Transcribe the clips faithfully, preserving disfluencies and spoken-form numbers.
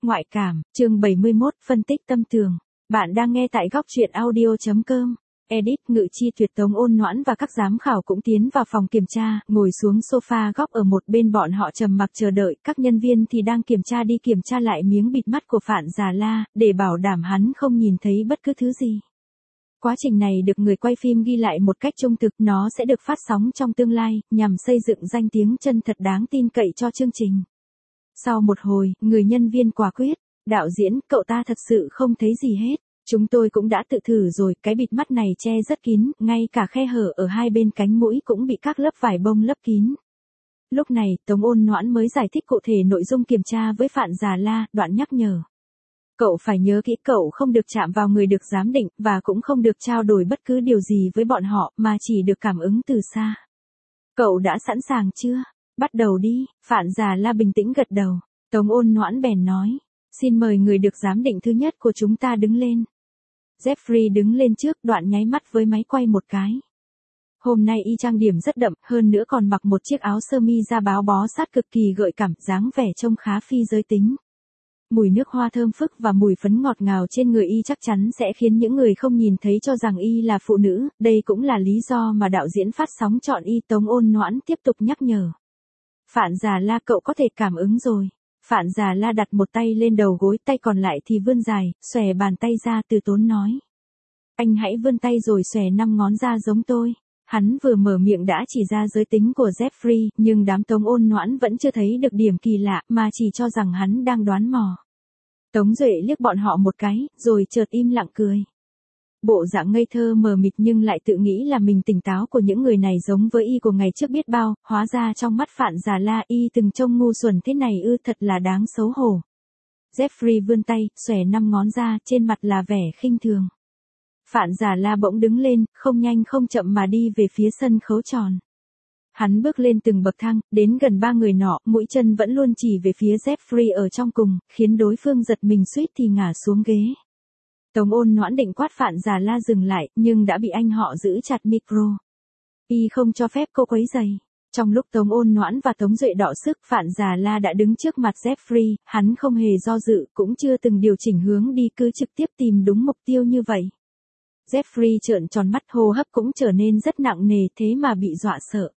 Ngoại cảm, chương bảy mươi mốt, phân tích tâm tường. Bạn đang nghe tại góc truyện audio chấm com. Edit Ngự Chi Tuyệt Tống Ôn Noãn và các giám khảo cũng tiến vào phòng kiểm tra, ngồi xuống sofa góc ở một bên, bọn họ trầm mặc chờ đợi, các nhân viên thì đang kiểm tra đi kiểm tra lại miếng bịt mắt của Phạn Già La, để bảo đảm hắn không nhìn thấy bất cứ thứ gì. Quá trình này được người quay phim ghi lại một cách trung thực, nó sẽ được phát sóng trong tương lai, nhằm xây dựng danh tiếng chân thật đáng tin cậy cho chương trình. Sau một hồi, người nhân viên quả quyết, đạo diễn, cậu ta thật sự không thấy gì hết. Chúng tôi cũng đã tự thử rồi, cái bịt mắt này che rất kín, ngay cả khe hở ở hai bên cánh mũi cũng bị các lớp vải bông lấp kín. Lúc này, Tống Ôn Noãn mới giải thích cụ thể nội dung kiểm tra với Phạn Già La, đoạn nhắc nhở. Cậu phải nhớ kỹ, cậu không được chạm vào người được giám định, và cũng không được trao đổi bất cứ điều gì với bọn họ, mà chỉ được cảm ứng từ xa. Cậu đã sẵn sàng chưa? Bắt đầu đi. Phạn Già La bình tĩnh gật đầu. Tống Ôn Noãn bèn nói. Xin mời người được giám định thứ nhất của chúng ta đứng lên. Jeffrey đứng lên trước, đoạn nháy mắt với máy quay một cái. Hôm nay y trang điểm rất đậm, hơn nữa còn mặc một chiếc áo sơ mi da báo bó sát cực kỳ gợi cảm, dáng vẻ trông khá phi giới tính. Mùi nước hoa thơm phức và mùi phấn ngọt ngào trên người y chắc chắn sẽ khiến những người không nhìn thấy cho rằng y là phụ nữ, đây cũng là lý do mà đạo diễn phát sóng chọn y. Tống Ôn Noãn tiếp tục nhắc nhở. Phạn Già La, cậu có thể cảm ứng rồi. Phạn Già La đặt một tay lên đầu gối, tay còn lại thì vươn dài, xòe bàn tay ra, từ tốn nói. Anh hãy vươn tay rồi xòe năm ngón ra giống tôi. Hắn vừa mở miệng đã chỉ ra giới tính của Jeffrey, nhưng đám Tống Ôn Noãn vẫn chưa thấy được điểm kỳ lạ, mà chỉ cho rằng hắn đang đoán mò. Tống Duệ liếc bọn họ một cái, rồi chợt im lặng cười. Bộ dạng ngây thơ mờ mịt nhưng lại tự nghĩ là mình tỉnh táo của những người này giống với y của ngày trước biết bao, hóa ra trong mắt Phạn Già La y từng trông ngu xuẩn thế này ư, thật là đáng xấu hổ. Jeffrey vươn tay, xòe năm ngón ra, trên mặt là vẻ khinh thường. Phạn Già La bỗng đứng lên, không nhanh không chậm mà đi về phía sân khấu tròn. Hắn bước lên từng bậc thang, đến gần ba người nọ, mũi chân vẫn luôn chỉ về phía Jeffrey ở trong cùng, khiến đối phương giật mình suýt thì ngả xuống ghế. Tống Ôn Noãn định quát Phạn Già La dừng lại, nhưng đã bị anh họ giữ chặt micro. Y không cho phép cô quấy rầy. Trong lúc Tống Ôn Noãn và Tống Duệ đọ sức, Phạn Già La đã đứng trước mặt Jeffrey, hắn không hề do dự, cũng chưa từng điều chỉnh hướng đi, cứ trực tiếp tìm đúng mục tiêu như vậy. Jeffrey trợn tròn mắt, hô hấp cũng trở nên rất nặng nề, thế mà bị dọa sợ.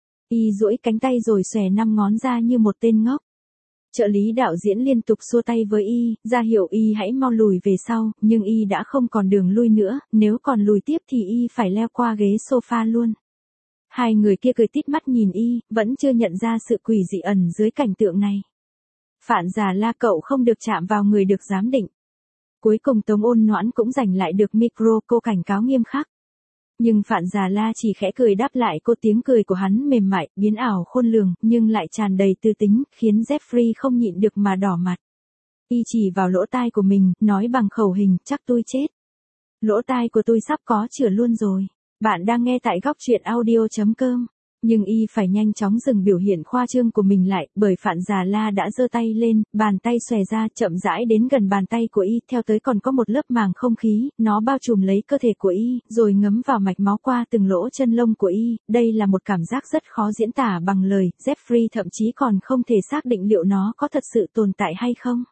Y duỗi cánh tay rồi xòe năm ngón ra như một tên ngốc. Trợ lý đạo diễn liên tục xua tay với y, ra hiệu y hãy mau lùi về sau, nhưng y đã không còn đường lui nữa, nếu còn lùi tiếp thì y phải leo qua ghế sofa luôn. Hai người kia cười tít mắt nhìn y, vẫn chưa nhận ra sự quỷ dị ẩn dưới cảnh tượng này. Phạn Già La, cậu không được chạm vào người được giám định. Cuối cùng Tống Ôn Noãn cũng giành lại được micro, cô cảnh cáo nghiêm khắc. Nhưng Phạn Già La chỉ khẽ cười đáp lại cô, tiếng cười của hắn mềm mại, biến ảo khôn lường, nhưng lại tràn đầy tư tính, khiến Jeffrey không nhịn được mà đỏ mặt. Y chỉ vào lỗ tai của mình, nói bằng khẩu hình, chắc tôi chết. Lỗ tai của tôi sắp có chữa luôn rồi. Bạn đang nghe tại góc truyện audio chấm com. Nhưng y phải nhanh chóng dừng biểu hiện khoa trương của mình lại, bởi Phạn Già La đã giơ tay lên, bàn tay xòe ra, chậm rãi đến gần bàn tay của y, theo tới còn có một lớp màng không khí, nó bao trùm lấy cơ thể của y, rồi ngấm vào mạch máu qua từng lỗ chân lông của y. Đây là một cảm giác rất khó diễn tả bằng lời, Jeffrey thậm chí còn không thể xác định liệu nó có thật sự tồn tại hay không.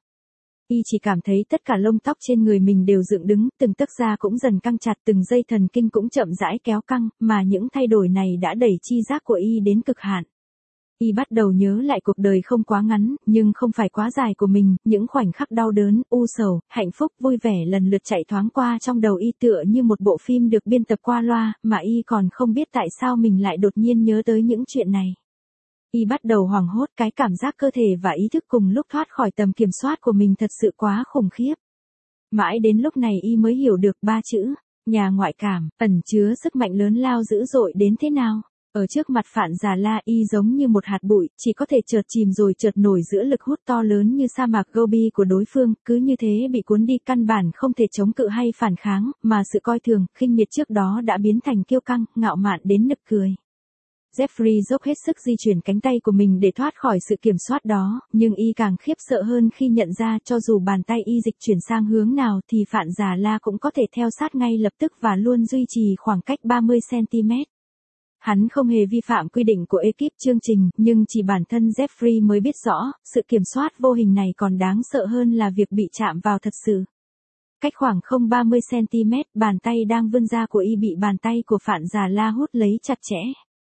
Y chỉ cảm thấy tất cả lông tóc trên người mình đều dựng đứng, từng tấc da cũng dần căng chặt, từng dây thần kinh cũng chậm rãi kéo căng, mà những thay đổi này đã đẩy chi giác của y đến cực hạn. Y bắt đầu nhớ lại cuộc đời không quá ngắn, nhưng không phải quá dài của mình, những khoảnh khắc đau đớn, u sầu, hạnh phúc, vui vẻ lần lượt chạy thoáng qua trong đầu y tựa như một bộ phim được biên tập qua loa, mà y còn không biết tại sao mình lại đột nhiên nhớ tới những chuyện này. Y bắt đầu hoảng hốt, cái cảm giác cơ thể và ý thức cùng lúc thoát khỏi tầm kiểm soát của mình thật sự quá khủng khiếp. Mãi đến lúc này y mới hiểu được ba chữ, nhà ngoại cảm, ẩn chứa sức mạnh lớn lao dữ dội đến thế nào. Ở trước mặt Phạn Già La, y giống như một hạt bụi, chỉ có thể chợt chìm rồi chợt nổi giữa lực hút to lớn như sa mạc Gobi của đối phương, cứ như thế bị cuốn đi, căn bản không thể chống cự hay phản kháng, mà sự coi thường, khinh miệt trước đó đã biến thành kiêu căng, ngạo mạn đến nực cười. Jeffrey dốc hết sức di chuyển cánh tay của mình để thoát khỏi sự kiểm soát đó, nhưng y càng khiếp sợ hơn khi nhận ra cho dù bàn tay y dịch chuyển sang hướng nào thì Phạn Già La cũng có thể theo sát ngay lập tức và luôn duy trì khoảng cách ba mươi xăng ti mét. Hắn không hề vi phạm quy định của ekip chương trình, nhưng chỉ bản thân Jeffrey mới biết rõ, sự kiểm soát vô hình này còn đáng sợ hơn là việc bị chạm vào thật sự. Cách khoảng không ba mươi xăng-ti-mét, bàn tay đang vươn ra của y bị bàn tay của Phạn Già La hút lấy chặt chẽ.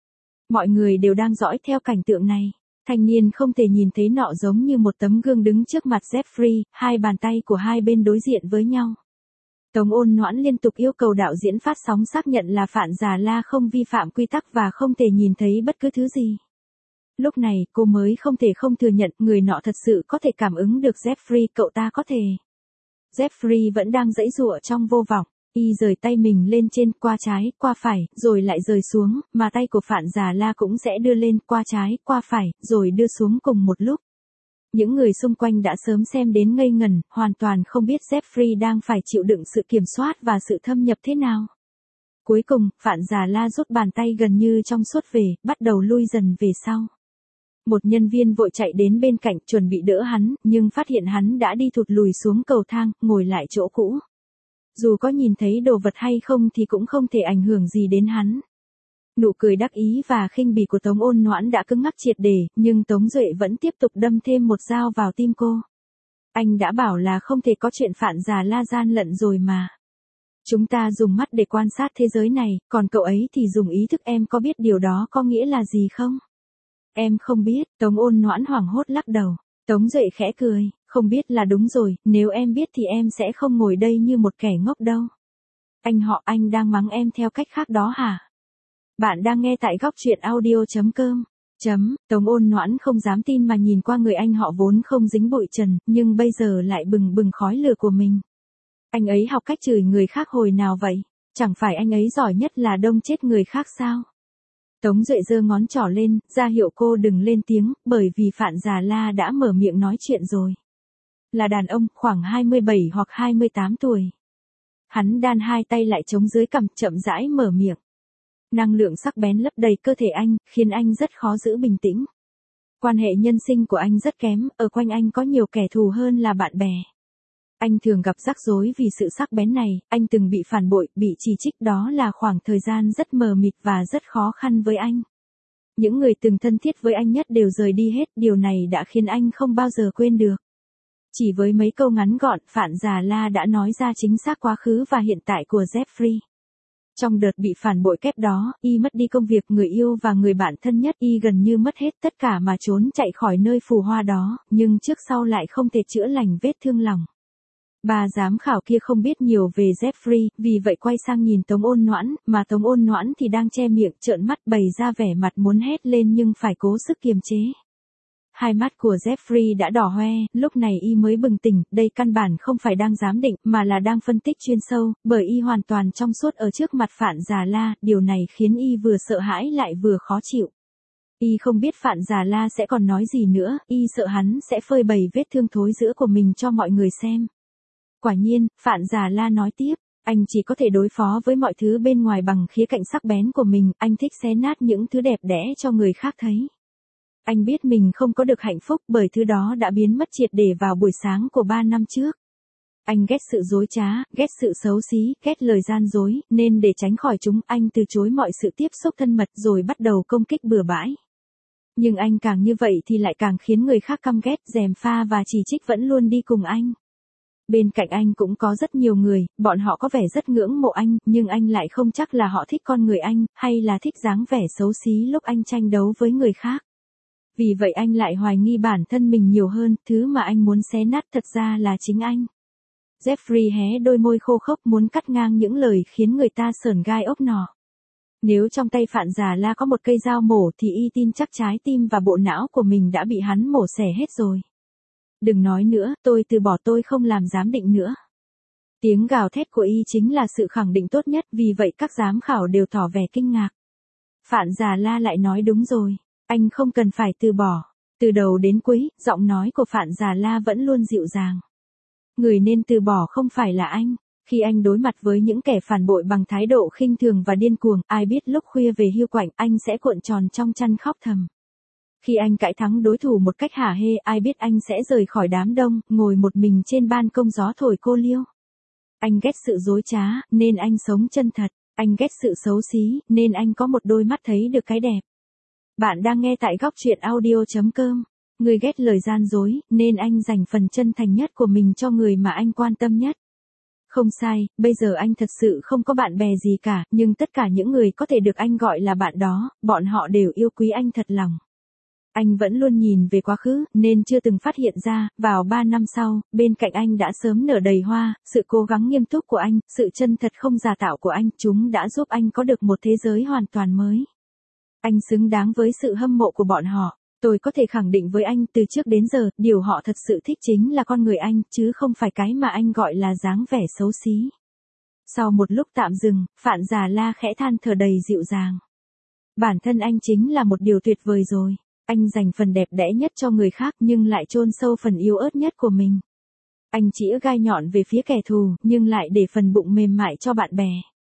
Mọi người đều đang dõi theo cảnh tượng này. Thanh niên không thể nhìn thấy nọ giống như một tấm gương đứng trước mặt Jeffrey, hai bàn tay của hai bên đối diện với nhau. Tống Ôn Noãn liên tục yêu cầu đạo diễn phát sóng xác nhận là Phạn Già La không vi phạm quy tắc và không thể nhìn thấy bất cứ thứ gì. Lúc này, cô mới không thể không thừa nhận người nọ thật sự có thể cảm ứng được Jeffrey, cậu ta có thể. Jeffrey vẫn đang giãy giụa trong vô vọng, y rời tay mình lên trên, qua trái, qua phải, rồi lại rời xuống, mà tay của Phạn Già La cũng sẽ đưa lên, qua trái, qua phải, rồi đưa xuống cùng một lúc. Những người xung quanh đã sớm xem đến ngây ngẩn, hoàn toàn không biết Jeffrey đang phải chịu đựng sự kiểm soát và sự thâm nhập thế nào. Cuối cùng, Phạn Già La rút bàn tay gần như trong suốt về, bắt đầu lui dần về sau. Một nhân viên vội chạy đến bên cạnh chuẩn bị đỡ hắn, nhưng phát hiện hắn đã đi thụt lùi xuống cầu thang, ngồi lại chỗ cũ. Dù có nhìn thấy đồ vật hay không thì cũng không thể ảnh hưởng gì đến hắn. Nụ cười đắc ý và khinh bỉ của Tống Ôn Noãn đã cứng ngắc triệt để, nhưng Tống Duệ vẫn tiếp tục đâm thêm một dao vào tim cô. Anh đã bảo là không thể có chuyện Phạn Già La gian lận rồi mà. Chúng ta dùng mắt để quan sát thế giới này, còn cậu ấy thì dùng ý thức, em có biết điều đó có nghĩa là gì không? Em không biết, Tống Ôn Noãn hoảng hốt lắc đầu. Tống Duệ khẽ cười, không biết là đúng rồi, nếu em biết thì em sẽ không ngồi đây như một kẻ ngốc đâu. Anh họ, anh đang mắng em theo cách khác đó hả? Bạn đang nghe tại góc truyện audio chấm com. Chấm, Tống Ôn Noãn không dám tin mà nhìn qua người anh họ vốn không dính bụi trần, nhưng bây giờ lại bừng bừng khói lửa của mình. Anh ấy học cách chửi người khác hồi nào vậy? Chẳng phải anh ấy giỏi nhất là đông chết người khác sao? Tống Duệ giơ ngón trỏ lên, ra hiệu cô đừng lên tiếng, bởi vì Phạn Già La đã mở miệng nói chuyện rồi. Là đàn ông, khoảng hai mươi bảy hoặc hai mươi tám tuổi. Hắn đan hai tay lại chống dưới cằm, chậm rãi mở miệng. Năng lượng sắc bén lấp đầy cơ thể anh, khiến anh rất khó giữ bình tĩnh. Quan hệ nhân sinh của anh rất kém, ở quanh anh có nhiều kẻ thù hơn là bạn bè. Anh thường gặp rắc rối vì sự sắc bén này, anh từng bị phản bội, bị chỉ trích, đó là khoảng thời gian rất mờ mịt và rất khó khăn với anh. Những người từng thân thiết với anh nhất đều rời đi hết, điều này đã khiến anh không bao giờ quên được. Chỉ với mấy câu ngắn gọn, Phạn Già La đã nói ra chính xác quá khứ và hiện tại của Jeffrey. Trong đợt bị phản bội kép đó, y mất đi công việc, người yêu và người bạn thân nhất, y gần như mất hết tất cả mà trốn chạy khỏi nơi phù hoa đó, nhưng trước sau lại không thể chữa lành vết thương lòng. Bà giám khảo kia không biết nhiều về Jeffrey, vì vậy quay sang nhìn Tống Ôn Noãn, mà Tống Ôn Noãn thì đang che miệng, trợn mắt, bày ra vẻ mặt muốn hét lên nhưng phải cố sức kiềm chế. Hai mắt của Jeffrey đã đỏ hoe, lúc này y mới bừng tỉnh, đây căn bản không phải đang giám định, mà là đang phân tích chuyên sâu, bởi y hoàn toàn trong suốt ở trước mặt Phạn Già La, điều này khiến y vừa sợ hãi lại vừa khó chịu. Y không biết Phạn Già La sẽ còn nói gì nữa, y sợ hắn sẽ phơi bày vết thương thối rữa của mình cho mọi người xem. Quả nhiên, Phạn Già La nói tiếp, anh chỉ có thể đối phó với mọi thứ bên ngoài bằng khía cạnh sắc bén của mình, anh thích xé nát những thứ đẹp đẽ cho người khác thấy. Anh biết mình không có được hạnh phúc bởi thứ đó đã biến mất triệt để vào buổi sáng của ba năm trước. Anh ghét sự dối trá, ghét sự xấu xí, ghét lời gian dối, nên để tránh khỏi chúng, anh từ chối mọi sự tiếp xúc thân mật rồi bắt đầu công kích bừa bãi. Nhưng anh càng như vậy thì lại càng khiến người khác căm ghét, gièm pha và chỉ trích vẫn luôn đi cùng anh. Bên cạnh anh cũng có rất nhiều người, bọn họ có vẻ rất ngưỡng mộ anh, nhưng anh lại không chắc là họ thích con người anh, hay là thích dáng vẻ xấu xí lúc anh tranh đấu với người khác. Vì vậy anh lại hoài nghi bản thân mình nhiều hơn, thứ mà anh muốn xé nát thật ra là chính anh. Jeffrey hé đôi môi khô khốc muốn cắt ngang những lời khiến người ta sởn gai ốc nọ. Nếu trong tay Phạn Già La có một cây dao mổ thì y tin chắc trái tim và bộ não của mình đã bị hắn mổ xẻ hết rồi. Đừng nói nữa, tôi từ bỏ, tôi không làm giám định nữa. Tiếng gào thét của y chính là sự khẳng định tốt nhất, vì vậy các giám khảo đều tỏ vẻ kinh ngạc. Phạn Già La lại nói đúng rồi, anh không cần phải từ bỏ. Từ đầu đến cuối, giọng nói của Phạn Già La vẫn luôn dịu dàng. Người nên từ bỏ không phải là anh. Khi anh đối mặt với những kẻ phản bội bằng thái độ khinh thường và điên cuồng, ai biết lúc khuya về hiu quạnh anh sẽ cuộn tròn trong chăn khóc thầm. Khi anh cãi thắng đối thủ một cách hả hê, ai biết anh sẽ rời khỏi đám đông, ngồi một mình trên ban công gió thổi cô liêu. Anh ghét sự dối trá, nên anh sống chân thật. Anh ghét sự xấu xí, nên anh có một đôi mắt thấy được cái đẹp. Bạn đang nghe tại góc truyện audio chấm com. Người ghét lời gian dối, nên anh dành phần chân thành nhất của mình cho người mà anh quan tâm nhất. Không sai, bây giờ anh thật sự không có bạn bè gì cả, nhưng tất cả những người có thể được anh gọi là bạn đó, bọn họ đều yêu quý anh thật lòng. Anh vẫn luôn nhìn về quá khứ, nên chưa từng phát hiện ra, vào ba năm sau, bên cạnh anh đã sớm nở đầy hoa, sự cố gắng nghiêm túc của anh, sự chân thật không giả tạo của anh, chúng đã giúp anh có được một thế giới hoàn toàn mới. Anh xứng đáng với sự hâm mộ của bọn họ. Tôi có thể khẳng định với anh từ trước đến giờ, điều họ thật sự thích chính là con người anh, chứ không phải cái mà anh gọi là dáng vẻ xấu xí. Sau một lúc tạm dừng, Phạn Già La khẽ than thở đầy dịu dàng. Bản thân anh chính là một điều tuyệt vời rồi. Anh dành phần đẹp đẽ nhất cho người khác nhưng lại chôn sâu phần yếu ớt nhất của mình. Anh chĩa gai nhọn về phía kẻ thù, nhưng lại để phần bụng mềm mại cho bạn bè.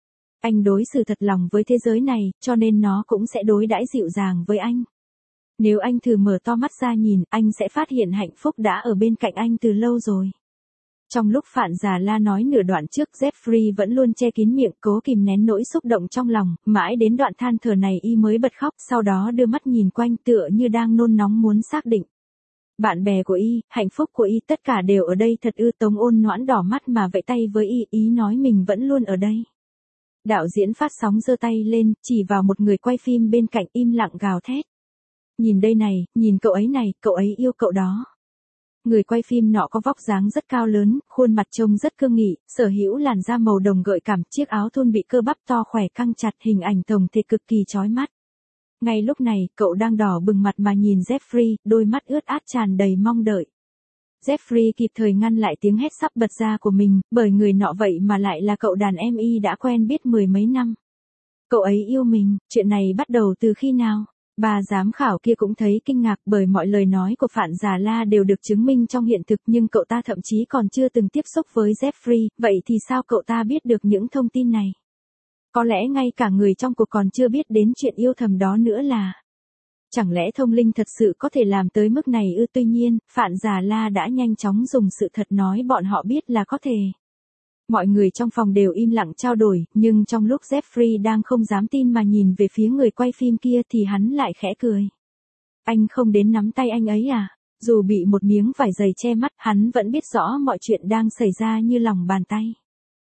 Anh đối xử thật lòng với thế giới này, cho nên nó cũng sẽ đối đãi dịu dàng với anh. Nếu anh thử mở to mắt ra nhìn, anh sẽ phát hiện hạnh phúc đã ở bên cạnh anh từ lâu rồi. Trong lúc Phạn Già La nói nửa đoạn trước, Jeffrey vẫn luôn che kín miệng, cố kìm nén nỗi xúc động trong lòng, mãi đến đoạn than thở này y mới bật khóc, sau đó đưa mắt nhìn quanh tựa như đang nôn nóng muốn xác định. Bạn bè của y, hạnh phúc của y, tất cả đều ở đây thật ư. Tống Ôn Noãn đỏ mắt mà vẫy tay với y, ý nói mình vẫn luôn ở đây. Đạo diễn phát sóng giơ tay lên, chỉ vào một người quay phim bên cạnh, im lặng gào thét. Nhìn đây này, nhìn cậu ấy này, cậu ấy yêu cậu đó. Người quay phim nọ có vóc dáng rất cao lớn, khuôn mặt trông rất cương nghị, sở hữu làn da màu đồng gợi cảm, chiếc áo thun bị cơ bắp to khỏe căng chặt, hình ảnh tổng thể cực kỳ chói mắt. Ngay lúc này, cậu đang đỏ bừng mặt mà nhìn Jeffrey, đôi mắt ướt át tràn đầy mong đợi. Jeffrey kịp thời ngăn lại tiếng hét sắp bật ra của mình, bởi người nọ vậy mà lại là cậu đàn em y đã quen biết mười mấy năm. Cậu ấy yêu mình, chuyện này bắt đầu từ khi nào? Bà giám khảo kia cũng thấy kinh ngạc bởi mọi lời nói của Phạn Già La đều được chứng minh trong hiện thực, nhưng cậu ta thậm chí còn chưa từng tiếp xúc với Jeffrey, vậy thì sao cậu ta biết được những thông tin này? Có lẽ ngay cả người trong cuộc còn chưa biết đến chuyện yêu thầm đó nữa là... Chẳng lẽ thông linh thật sự có thể làm tới mức này ư? Tuy nhiên, Phạn Già La đã nhanh chóng dùng sự thật nói bọn họ biết là có thể. Mọi người trong phòng đều im lặng trao đổi, nhưng trong lúc Jeffrey đang không dám tin mà nhìn về phía người quay phim kia thì hắn lại khẽ cười. Anh không đến nắm tay anh ấy à? Dù bị một miếng vải dày che mắt, hắn vẫn biết rõ mọi chuyện đang xảy ra như lòng bàn tay.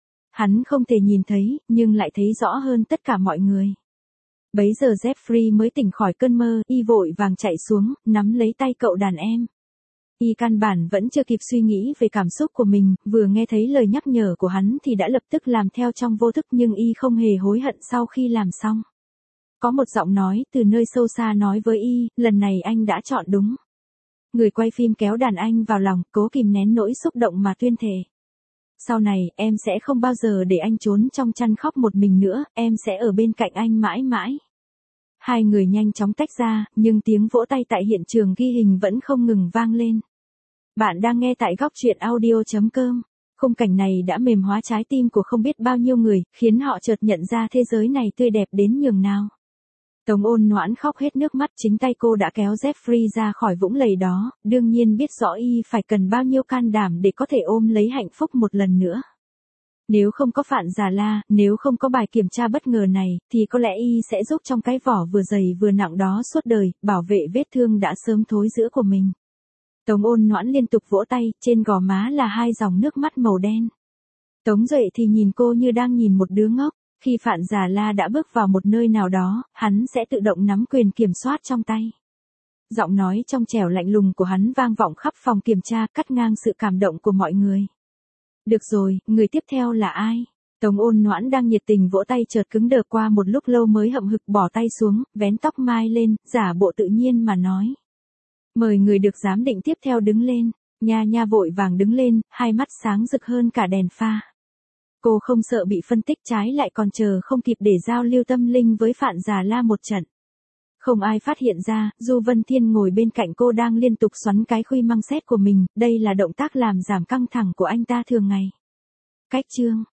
Hắn không thể nhìn thấy, nhưng lại thấy rõ hơn tất cả mọi người. Bấy giờ Jeffrey mới tỉnh khỏi cơn mơ, y vội vàng chạy xuống, nắm lấy tay cậu đàn em. Y căn bản vẫn chưa kịp suy nghĩ về cảm xúc của mình, vừa nghe thấy lời nhắc nhở của hắn thì đã lập tức làm theo trong vô thức, nhưng y không hề hối hận sau khi làm xong. Có một giọng nói từ nơi sâu xa nói với y, lần này anh đã chọn đúng. Người quay phim kéo đàn anh vào lòng, cố kìm nén nỗi xúc động mà tuyên thệ. Sau này, em sẽ không bao giờ để anh trốn trong chăn khóc một mình nữa, em sẽ ở bên cạnh anh mãi mãi. Hai người nhanh chóng tách ra, nhưng tiếng vỗ tay tại hiện trường ghi hình vẫn không ngừng vang lên. Bạn đang nghe tại góc truyện audio chấm com. Khung cảnh này đã mềm hóa trái tim của không biết bao nhiêu người, khiến họ chợt nhận ra thế giới này tươi đẹp đến nhường nào. Tống Ôn Noãn khóc hết nước mắt, chính tay cô đã kéo Jeffrey ra khỏi vũng lầy đó, đương nhiên biết rõ y phải cần bao nhiêu can đảm để có thể ôm lấy hạnh phúc một lần nữa. Nếu không có Phạn Già La, nếu không có bài kiểm tra bất ngờ này, thì có lẽ y sẽ giúp trong cái vỏ vừa dày vừa nặng đó suốt đời, bảo vệ vết thương đã sớm thối rữa của mình. Tống Ôn Noãn liên tục vỗ tay, trên gò má là hai dòng nước mắt màu đen. Tống Duệ thì nhìn cô như đang nhìn một đứa ngốc. Khi Phạn Già La đã bước vào một nơi nào đó, hắn sẽ tự động nắm quyền kiểm soát trong tay. Giọng nói trong trẻo lạnh lùng của hắn vang vọng khắp phòng kiểm tra, cắt ngang sự cảm động của mọi người. Được rồi, người tiếp theo là ai? Tống Ôn Noãn đang nhiệt tình vỗ tay chợt cứng đờ, qua một lúc lâu mới hậm hực bỏ tay xuống, vén tóc mai lên, giả bộ tự nhiên mà nói. Mời người được giám định tiếp theo đứng lên. Nha Nha vội vàng đứng lên, hai mắt sáng rực hơn cả đèn pha. Cô không sợ bị phân tích, trái lại còn chờ không kịp để giao lưu tâm linh với Phạn Già La một trận. Không ai phát hiện ra, Du Vân Thiên ngồi bên cạnh cô đang liên tục xoắn cái khuy măng xét của mình, đây là động tác làm giảm căng thẳng của anh ta thường ngày. Cách chương